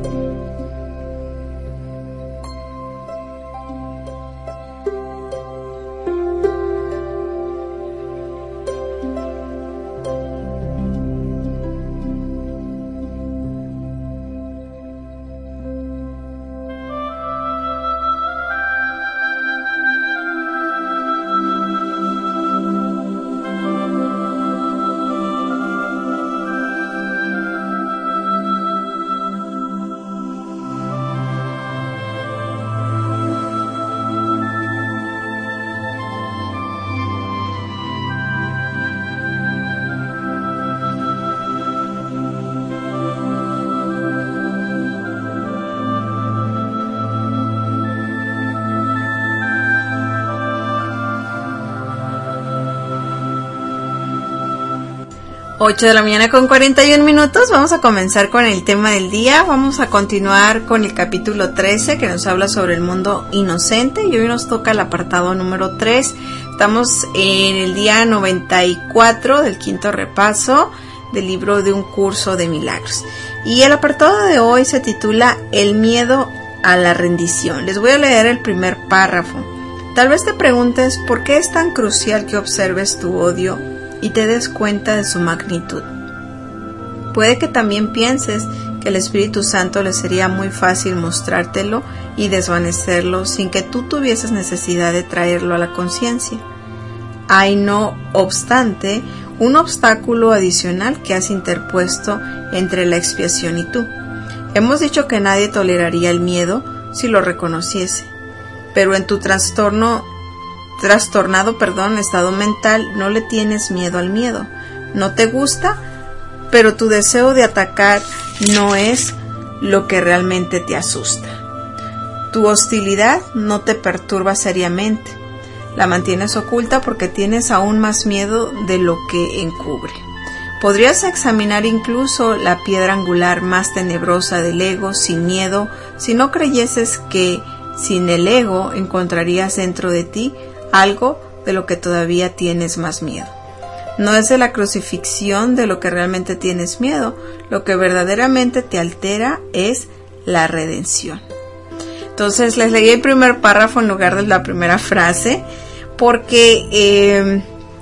Ocho de la mañana con 41 minutos. Vamos a comenzar con el tema del día. Vamos a continuar con el capítulo 13 que nos habla sobre el mundo inocente, y hoy nos toca el apartado número 3. Estamos en el día 94 del quinto repaso del libro de un curso de milagros, y el apartado de hoy se titula El miedo a la rendición. Les voy a leer el primer párrafo. Tal vez te preguntes por qué es tan crucial que observes tu odio y te des cuenta de su magnitud. Puede que también pienses que el Espíritu Santo le sería muy fácil mostrártelo y desvanecerlo sin que tú tuvieses necesidad de traerlo a la conciencia. Hay, no obstante, un obstáculo adicional que has interpuesto entre la expiación y tú. Hemos dicho que nadie toleraría el miedo si lo reconociese, pero en tu trastornado estado mental no le tienes miedo al miedo. No te gusta, pero tu deseo de atacar no es lo que realmente te asusta. Tu hostilidad no te perturba seriamente. La mantienes oculta porque tienes aún más miedo de lo que encubre. Podrías examinar incluso la piedra angular más tenebrosa del ego sin miedo si no creyeses que sin el ego encontrarías dentro de ti algo de lo que todavía tienes más miedo. No es de la crucifixión de lo que realmente tienes miedo. Lo que verdaderamente te altera es la redención. Entonces les leí el primer párrafo en lugar de la primera frase, porque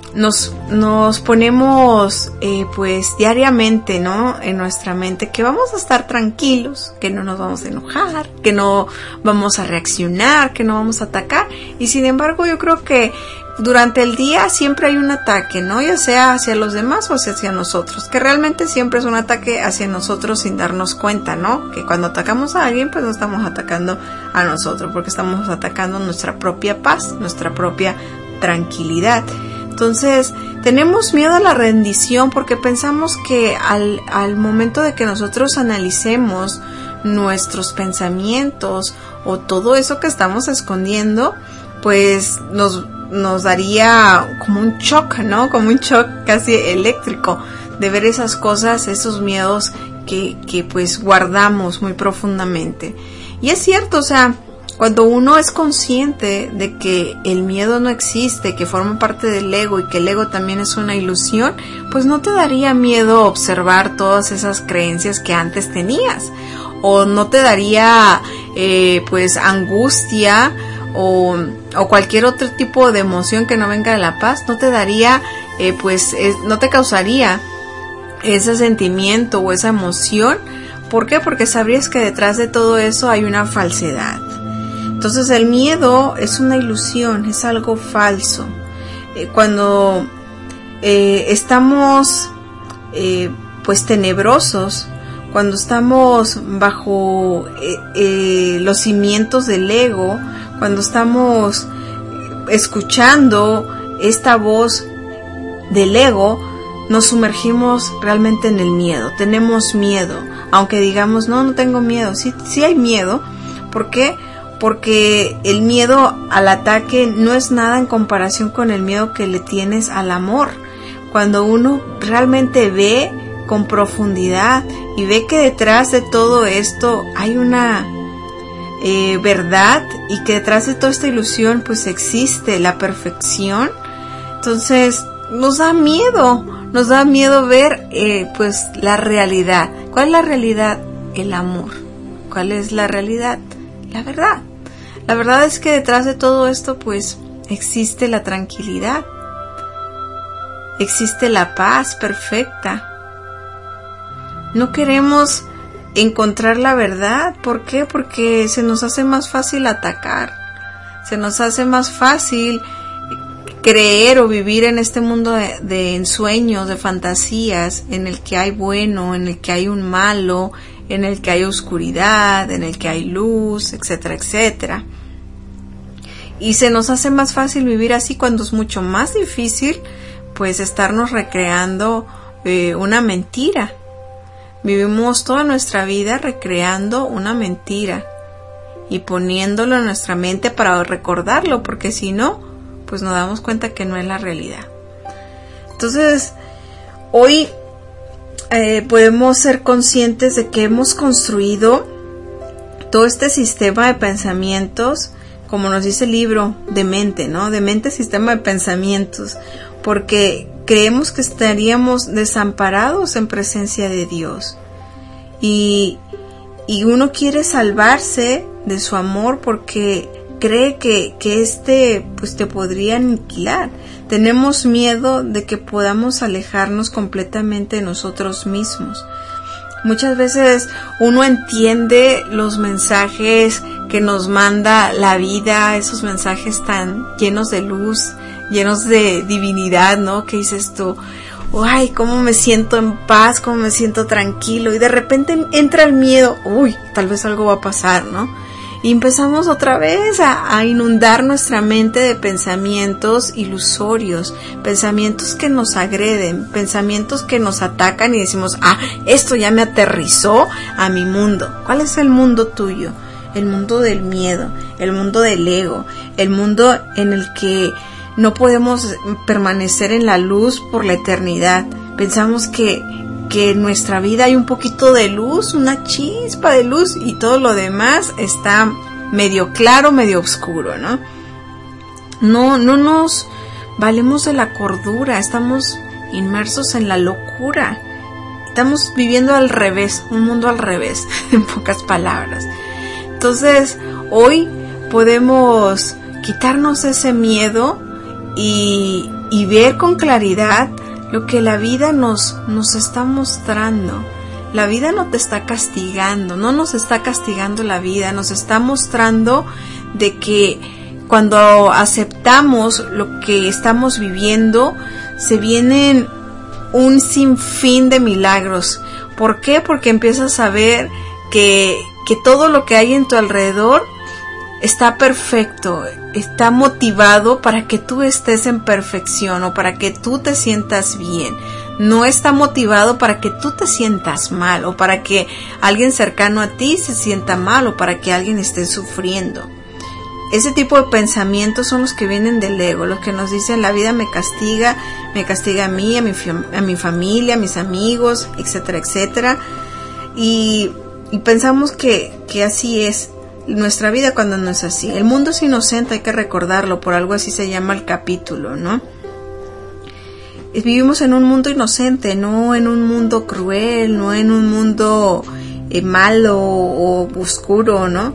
nos ponemos pues diariamente, ¿no?, en nuestra mente que vamos a estar tranquilos, que no nos vamos a enojar, que no vamos a reaccionar, que no vamos a atacar, y sin embargo yo creo que durante el día siempre hay un ataque, ¿no?, ya sea hacia los demás o hacia nosotros, que realmente siempre es un ataque hacia nosotros sin darnos cuenta, ¿no?, que cuando atacamos a alguien pues no estamos atacando a nosotros, porque estamos atacando nuestra propia paz, nuestra propia tranquilidad. Entonces, tenemos miedo a la rendición porque pensamos que al momento de que nosotros analicemos nuestros pensamientos o todo eso que estamos escondiendo, pues nos daría como un shock, ¿no? Como un shock casi eléctrico de ver esas cosas, esos miedos que pues guardamos muy profundamente. Y es cierto, o sea, cuando uno es consciente de que el miedo no existe, que forma parte del ego y que el ego también es una ilusión, pues no te daría miedo observar todas esas creencias que antes tenías, o no te daría pues angustia o cualquier otro tipo de emoción que no venga de la paz, no te daría no te causaría ese sentimiento o esa emoción. ¿Por qué? Porque sabrías que detrás de todo eso hay una falsedad. Entonces el miedo es una ilusión, es algo falso. Cuando estamos pues tenebrosos, cuando estamos bajo los cimientos del ego, cuando estamos escuchando esta voz del ego, nos sumergimos realmente en el miedo. Tenemos miedo, aunque digamos no tengo miedo, sí hay miedo. ¿Por qué? Porque el miedo al ataque no es nada en comparación con el miedo que le tienes al amor. Cuando uno realmente ve con profundidad y ve que detrás de todo esto hay una verdad, y que detrás de toda esta ilusión pues existe la perfección, entonces nos da miedo ver pues la realidad. ¿Cuál es la realidad? El amor. ¿Cuál es la realidad? La verdad. La verdad es que detrás de todo esto pues existe la tranquilidad, existe la paz perfecta. No queremos encontrar la verdad. ¿Por qué? Porque se nos hace más fácil atacar, se nos hace más fácil creer o vivir en este mundo de ensueños, de fantasías, en el que hay bueno, en el que hay un malo, en el que hay oscuridad, en el que hay luz, etcétera, etcétera. Y se nos hace más fácil vivir así cuando es mucho más difícil, pues, estarnos recreando una mentira. Vivimos toda nuestra vida recreando una mentira y poniéndolo en nuestra mente para recordarlo, porque si no, pues nos damos cuenta que no es la realidad. Entonces, hoy podemos ser conscientes de que hemos construido todo este sistema de pensamientos, como nos dice el libro, de mente, ¿no? De mente, sistema de pensamientos, porque creemos que estaríamos desamparados en presencia de Dios. Y uno quiere salvarse de su amor porque cree que pues te podría aniquilar. Tenemos miedo de que podamos alejarnos completamente de nosotros mismos. Muchas veces uno entiende los mensajes que nos manda la vida, esos mensajes tan llenos de luz, llenos de divinidad, ¿no? Que dices tú, ay, cómo me siento en paz, cómo me siento tranquilo, y de repente entra el miedo, tal vez algo va a pasar, ¿no? Y empezamos otra vez a inundar nuestra mente de pensamientos ilusorios, pensamientos que nos agreden, pensamientos que nos atacan y decimos, esto ya me aterrizó a mi mundo. ¿Cuál es el mundo tuyo? El mundo del miedo, el mundo del ego, el mundo en el que no podemos permanecer en la luz por la eternidad. Pensamos que en nuestra vida hay un poquito de luz, una chispa de luz, y todo lo demás está medio claro, medio oscuro, ¿no? No nos valemos de la cordura, estamos inmersos en la locura. Estamos viviendo al revés, un mundo al revés, en pocas palabras. Entonces, hoy podemos quitarnos ese miedo y ver con claridad lo que la vida nos está mostrando. La vida no te está castigando, no nos está castigando la vida, nos está mostrando de que cuando aceptamos lo que estamos viviendo, se vienen un sinfín de milagros. ¿Por qué? Porque empiezas a ver que todo lo que hay en tu alrededor está perfecto, está motivado para que tú estés en perfección o para que tú te sientas bien. No está motivado para que tú te sientas mal o para que alguien cercano a ti se sienta mal o para que alguien esté sufriendo. Ese tipo de pensamientos son los que vienen del ego, los que nos dicen la vida me castiga a mí, a mi familia, a mis amigos, etcétera, etcétera. Y pensamos que así es nuestra vida cuando no es así. El mundo es inocente, hay que recordarlo, por algo así se llama el capítulo, ¿no? Vivimos en un mundo inocente, no en un mundo cruel, no en un mundo malo o oscuro, ¿no?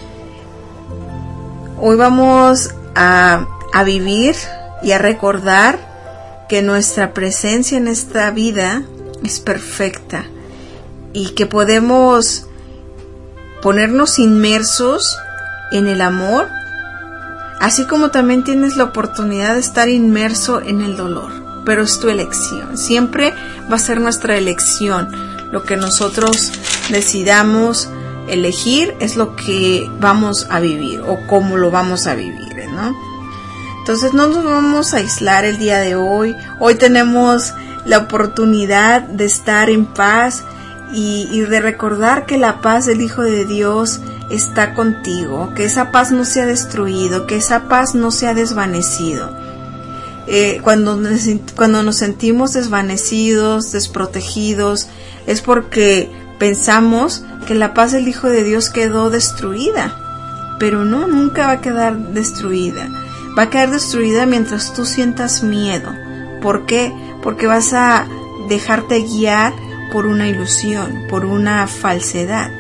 Hoy vamos a vivir y a recordar que nuestra presencia en esta vida es perfecta y que podemos ponernos inmersos en el amor, así como también tienes la oportunidad de estar inmerso en el dolor. Pero es tu elección, siempre va a ser nuestra elección. Lo que nosotros decidamos elegir es lo que vamos a vivir o cómo lo vamos a vivir, ¿no? Entonces no nos vamos a aislar el día de hoy. Hoy tenemos la oportunidad de estar en paz y de recordar que la paz del Hijo de Dios está contigo, que esa paz no se ha destruido, que esa paz no se ha desvanecido. Cuando nos sentimos desvanecidos, desprotegidos, es porque pensamos que la paz del Hijo de Dios quedó destruida, pero no, nunca va a quedar destruida. Va a quedar destruida mientras tú sientas miedo. ¿Por qué? Porque vas a dejarte guiar por una ilusión, por una falsedad.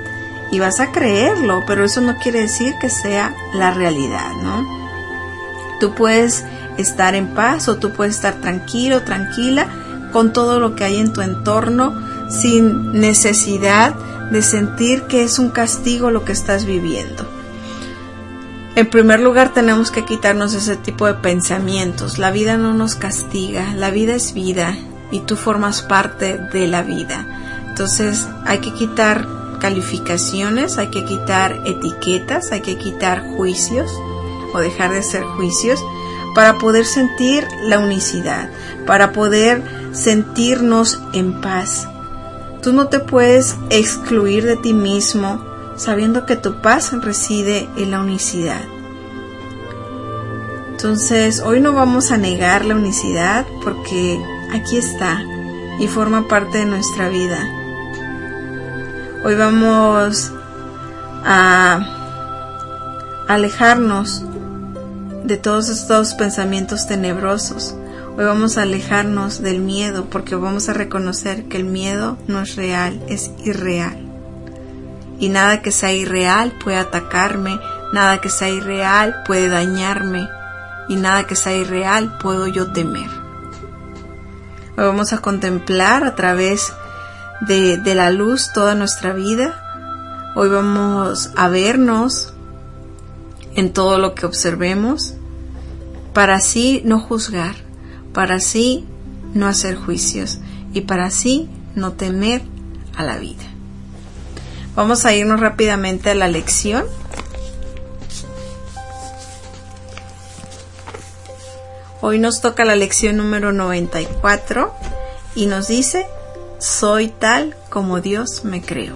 y vas a creerlo, pero eso no quiere decir que sea la realidad, ¿no? Tú puedes estar en paz o tú puedes estar tranquilo, tranquila con todo lo que hay en tu entorno sin necesidad de sentir que es un castigo lo que estás viviendo. En primer lugar, tenemos que quitarnos ese tipo de pensamientos. La vida no nos castiga, la vida es vida y tú formas parte de la vida. Entonces hay que quitar calificaciones, hay que quitar etiquetas, hay que quitar juicios o dejar de hacer juicios para poder sentir la unicidad, para poder sentirnos en paz. Tú no te puedes excluir de ti mismo sabiendo que tu paz reside en la unicidad. Entonces, hoy no vamos a negar la unicidad porque aquí está y forma parte de nuestra vida. Hoy vamos a alejarnos de todos estos pensamientos tenebrosos. Hoy vamos a alejarnos del miedo porque vamos a reconocer que el miedo no es real, es irreal. Y nada que sea irreal puede atacarme, nada que sea irreal puede dañarme y nada que sea irreal puedo yo temer. Hoy vamos a contemplar a través de la luz toda nuestra vida. Hoy vamos a vernos en todo lo que observemos para así no juzgar, para así no hacer juicios y para así no temer a la vida. Vamos a irnos rápidamente a la lección. Hoy nos toca la lección número 94 y nos dice: soy tal como Dios me creó.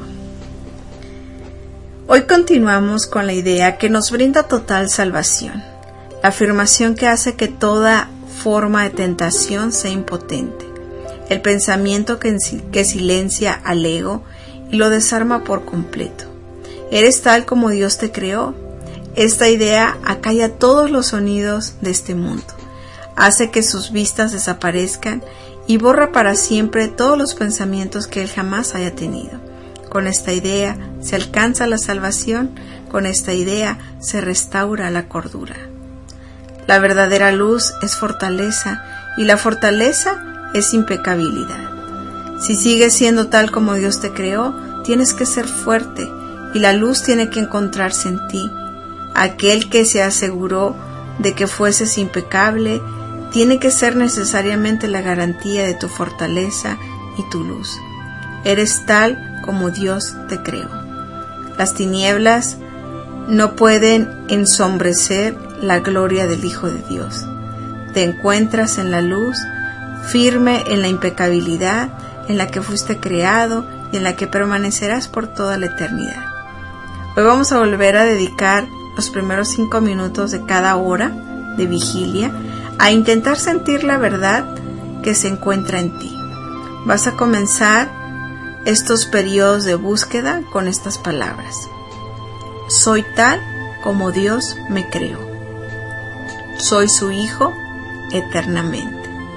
Hoy continuamos con la idea que nos brinda total salvación, la afirmación que hace que toda forma de tentación sea impotente, el pensamiento que silencia al ego y lo desarma por completo. Eres tal como Dios te creó. Esta idea acalla todos los sonidos de este mundo, hace que sus vistas desaparezcan y borra para siempre todos los pensamientos que él jamás haya tenido. Con esta idea se alcanza la salvación, con esta idea se restaura la cordura. La verdadera luz es fortaleza y la fortaleza es impecabilidad. Si sigues siendo tal como Dios te creó, tienes que ser fuerte y la luz tiene que encontrarse en ti. Aquel que se aseguró de que fueses impecable tiene que ser necesariamente la garantía de tu fortaleza y tu luz. Eres tal como Dios te creó. Las tinieblas no pueden ensombrecer la gloria del Hijo de Dios. Te encuentras en la luz, firme en la impecabilidad en la que fuiste creado y en la que permanecerás por toda la eternidad. Hoy vamos a volver a dedicar los primeros 5 minutos de cada hora de vigilia a intentar sentir la verdad que se encuentra en ti. Vas a comenzar estos periodos de búsqueda con estas palabras: soy tal como Dios me creó. Soy su hijo eternamente.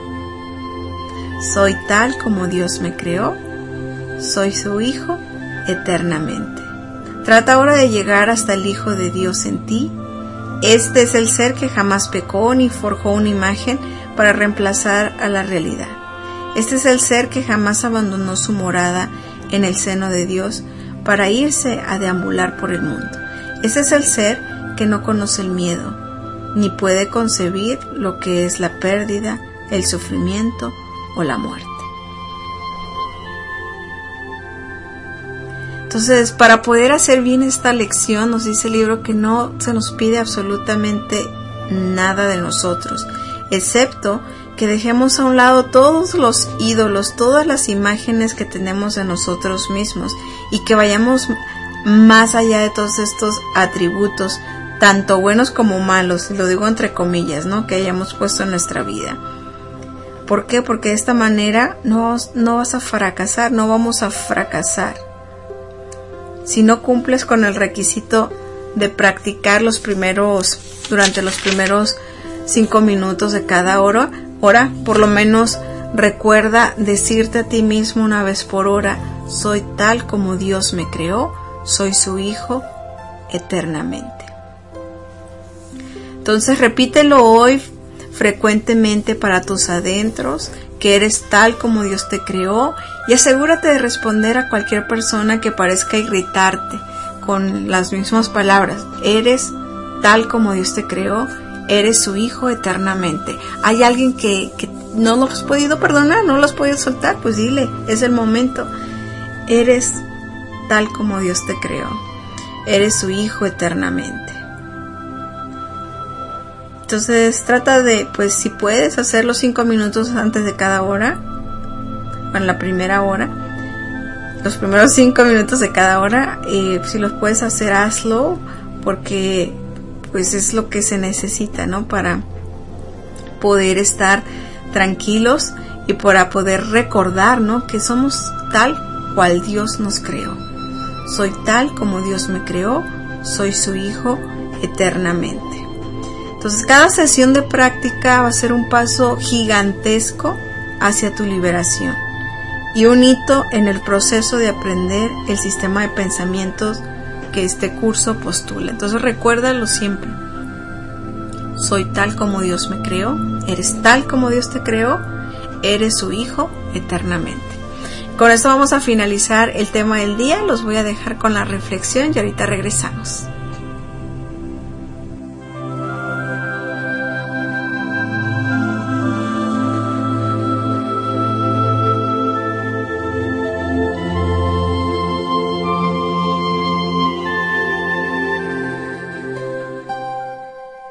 Soy tal como Dios me creó. Soy su hijo eternamente. Trata ahora de llegar hasta el Hijo de Dios en ti. Este es el ser que jamás pecó ni forjó una imagen para reemplazar a la realidad. Este es el ser que jamás abandonó su morada en el seno de Dios para irse a deambular por el mundo. Este es el ser que no conoce el miedo, ni puede concebir lo que es la pérdida, el sufrimiento o la muerte. Entonces, para poder hacer bien esta lección, nos dice el libro que no se nos pide absolutamente nada de nosotros, excepto que dejemos a un lado todos los ídolos, todas las imágenes que tenemos de nosotros mismos y que vayamos más allá de todos estos atributos, tanto buenos como malos, lo digo entre comillas, ¿no?, que hayamos puesto en nuestra vida. ¿Por qué? Porque de esta manera no vas a fracasar, no vamos a fracasar. Si no cumples con el requisito de practicar durante los primeros 5 minutos de cada hora, por lo menos recuerda decirte a ti mismo una vez por hora: soy tal como Dios me creó, soy su hijo eternamente. Entonces repítelo hoy frecuentemente para tus adentros, que eres tal como Dios te creó, y asegúrate de responder a cualquier persona que parezca irritarte con las mismas palabras. Eres tal como Dios te creó, eres su hijo eternamente. Hay alguien que no lo has podido perdonar, no lo has podido soltar, pues dile, es el momento. Eres tal como Dios te creó, eres su hijo eternamente. Entonces trata de, pues si puedes, hacerlo 5 minutos antes de cada hora, o en la primera hora, los primeros 5 minutos de cada hora. Si los puedes hacer, hazlo, porque pues es lo que se necesita, ¿no? Para poder estar tranquilos y para poder recordar, ¿no? Que somos tal cual Dios nos creó. Soy tal como Dios me creó, soy su hijo eternamente. Entonces cada sesión de práctica va a ser un paso gigantesco hacia tu liberación y un hito en el proceso de aprender el sistema de pensamientos que este curso postula. Entonces recuérdalo siempre. Soy tal como Dios me creó, eres tal como Dios te creó, eres su hijo eternamente. Con esto vamos a finalizar el tema del día. Los voy a dejar con la reflexión y ahorita regresamos.